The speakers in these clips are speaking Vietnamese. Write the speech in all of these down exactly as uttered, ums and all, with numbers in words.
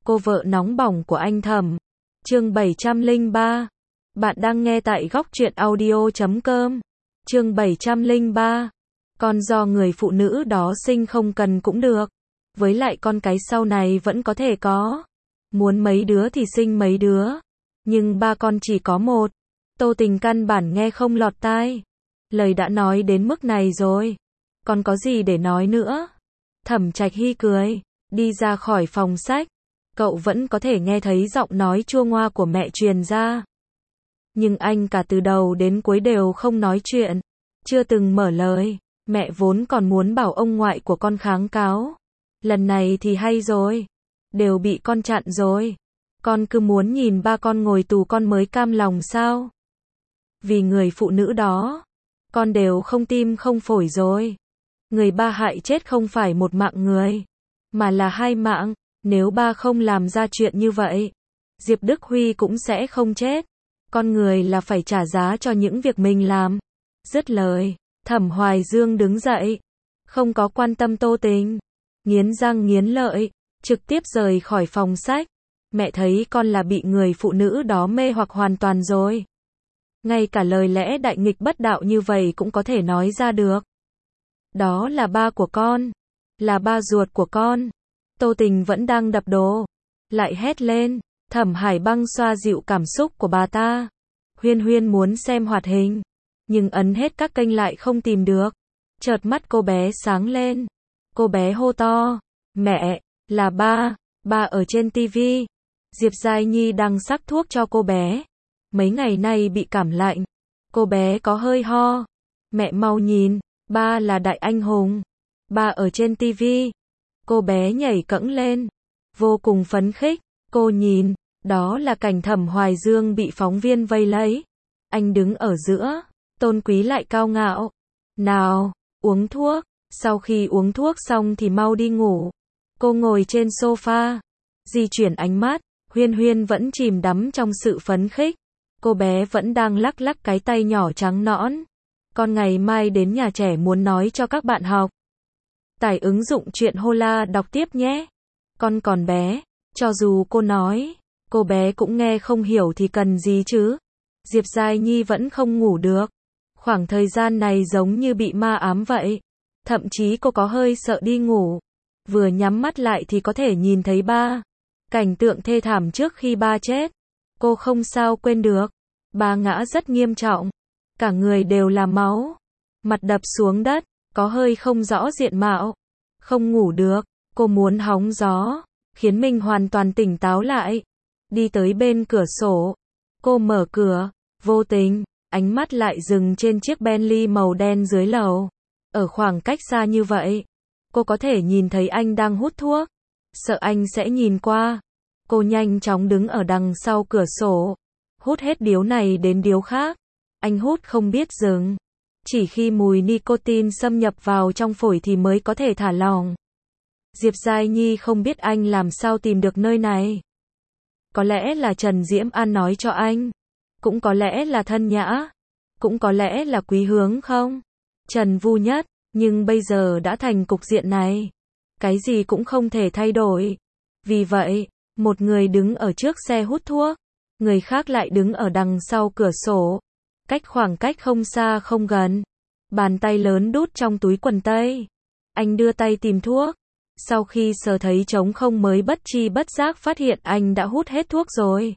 Cô vợ nóng bỏng của anh Thẩm. Chương bảy trăm lẻ ba. Bạn đang nghe tại góc truyện audio chấm com. Chương bảy trăm lẻ ba. Con do người phụ nữ đó sinh không cần cũng được. Với lại con cái sau này vẫn có thể có. Muốn mấy đứa thì sinh mấy đứa. Nhưng ba con chỉ có một. Tô Tình căn bản nghe không lọt tai. Lời đã nói đến mức này rồi. Còn có gì để nói nữa? Thẩm Trạch Hy cười. Đi ra khỏi phòng sách. Cậu vẫn có thể nghe thấy giọng nói chua ngoa của mẹ truyền ra. Nhưng anh cả từ đầu đến cuối đều không nói chuyện. Chưa từng mở lời. Mẹ vốn còn muốn bảo ông ngoại của con kháng cáo. Lần này thì hay rồi. Đều bị con chặn rồi. Con cứ muốn nhìn ba con ngồi tù con mới cam lòng sao? Vì người phụ nữ đó. Con đều không tim không phổi rồi. Người ba hại chết không phải một mạng người. Mà là hai mạng. Nếu ba không làm ra chuyện như vậy. Diệp Đức Huy cũng sẽ không chết. Con người là phải trả giá cho những việc mình làm. Dứt lời. Thẩm Hoài Dương đứng dậy. Không có quan tâm Tô Tình. Nghiến răng nghiến lợi. Trực tiếp rời khỏi phòng sách. Mẹ thấy con là bị người phụ nữ đó mê hoặc hoàn toàn rồi. Ngay cả lời lẽ đại nghịch bất đạo như vậy cũng có thể nói ra được. Đó là ba của con. Là ba ruột của con. Tô Tình vẫn đang đập đồ. Lại hét lên. Thẩm Hải Băng xoa dịu cảm xúc của bà ta. Huyên Huyên muốn xem hoạt hình. Nhưng ấn hết các kênh lại không tìm được. Chợt mắt cô bé sáng lên. Cô bé hô to. Mẹ, là ba. Ba ở trên tivi. Diệp Giai Nhi đang sắc thuốc cho cô bé. Mấy ngày nay bị cảm lạnh. Cô bé có hơi ho. Mẹ mau nhìn. Ba là đại anh hùng. Ba ở trên tivi. Cô bé nhảy cẫng lên. Vô cùng phấn khích. Cô nhìn. Đó là cảnh Thẩm Hoài Dương bị phóng viên vây lấy. Anh đứng ở giữa. Tôn quý lại cao ngạo. Nào, uống thuốc. Sau khi uống thuốc xong thì mau đi ngủ. Cô ngồi trên sofa. Di chuyển ánh mắt. Huyên Huyên vẫn chìm đắm trong sự phấn khích. Cô bé vẫn đang lắc lắc cái tay nhỏ trắng nõn. Con ngày mai đến nhà trẻ muốn nói cho các bạn học. Tải ứng dụng truyện Hola đọc tiếp nhé. Con còn bé. Cho dù cô nói. Cô bé cũng nghe không hiểu thì cần gì chứ. Diệp Giai Nhi vẫn không ngủ được. Khoảng thời gian này giống như bị ma ám vậy. Thậm chí cô có hơi sợ đi ngủ. Vừa nhắm mắt lại thì có thể nhìn thấy ba. Cảnh tượng thê thảm trước khi ba chết. Cô không sao quên được. Ba ngã rất nghiêm trọng. Cả người đều là máu. Mặt đập xuống đất. Có hơi không rõ diện mạo. Không ngủ được. Cô muốn hóng gió. Khiến mình hoàn toàn tỉnh táo lại. Đi tới bên cửa sổ. Cô mở cửa. Vô tình. Ánh mắt lại dừng trên chiếc Bentley màu đen dưới lầu. Ở khoảng cách xa như vậy. Cô có thể nhìn thấy anh đang hút thuốc. Sợ anh sẽ nhìn qua. Cô nhanh chóng đứng ở đằng sau cửa sổ. Hút hết điếu này đến điếu khác. Anh hút không biết dừng. Chỉ khi mùi nicotine xâm nhập vào trong phổi thì mới có thể thả lỏng. Diệp Giai Nhi không biết anh làm sao tìm được nơi này. Có lẽ là Trần Diễm An nói cho anh. Cũng có lẽ là Thân Nhã. Cũng có lẽ là Quý Hướng không? Trần Vu Nhất. Nhưng bây giờ đã thành cục diện này. Cái gì cũng không thể thay đổi. Vì vậy, một người đứng ở trước xe hút thuốc. Người khác lại đứng ở đằng sau cửa sổ. Cách khoảng cách không xa không gần. Bàn tay lớn đút trong túi quần tây. Anh đưa tay tìm thuốc. Sau khi sờ thấy trống không mới bất chi bất giác phát hiện anh đã hút hết thuốc rồi.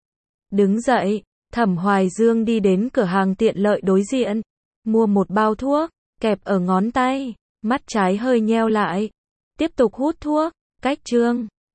Đứng dậy, Thẩm Hoài Dương đi đến cửa hàng tiện lợi đối diện. Mua một bao thuốc, kẹp ở ngón tay. Mắt trái hơi nheo lại. Tiếp tục hút thuốc. Cách chương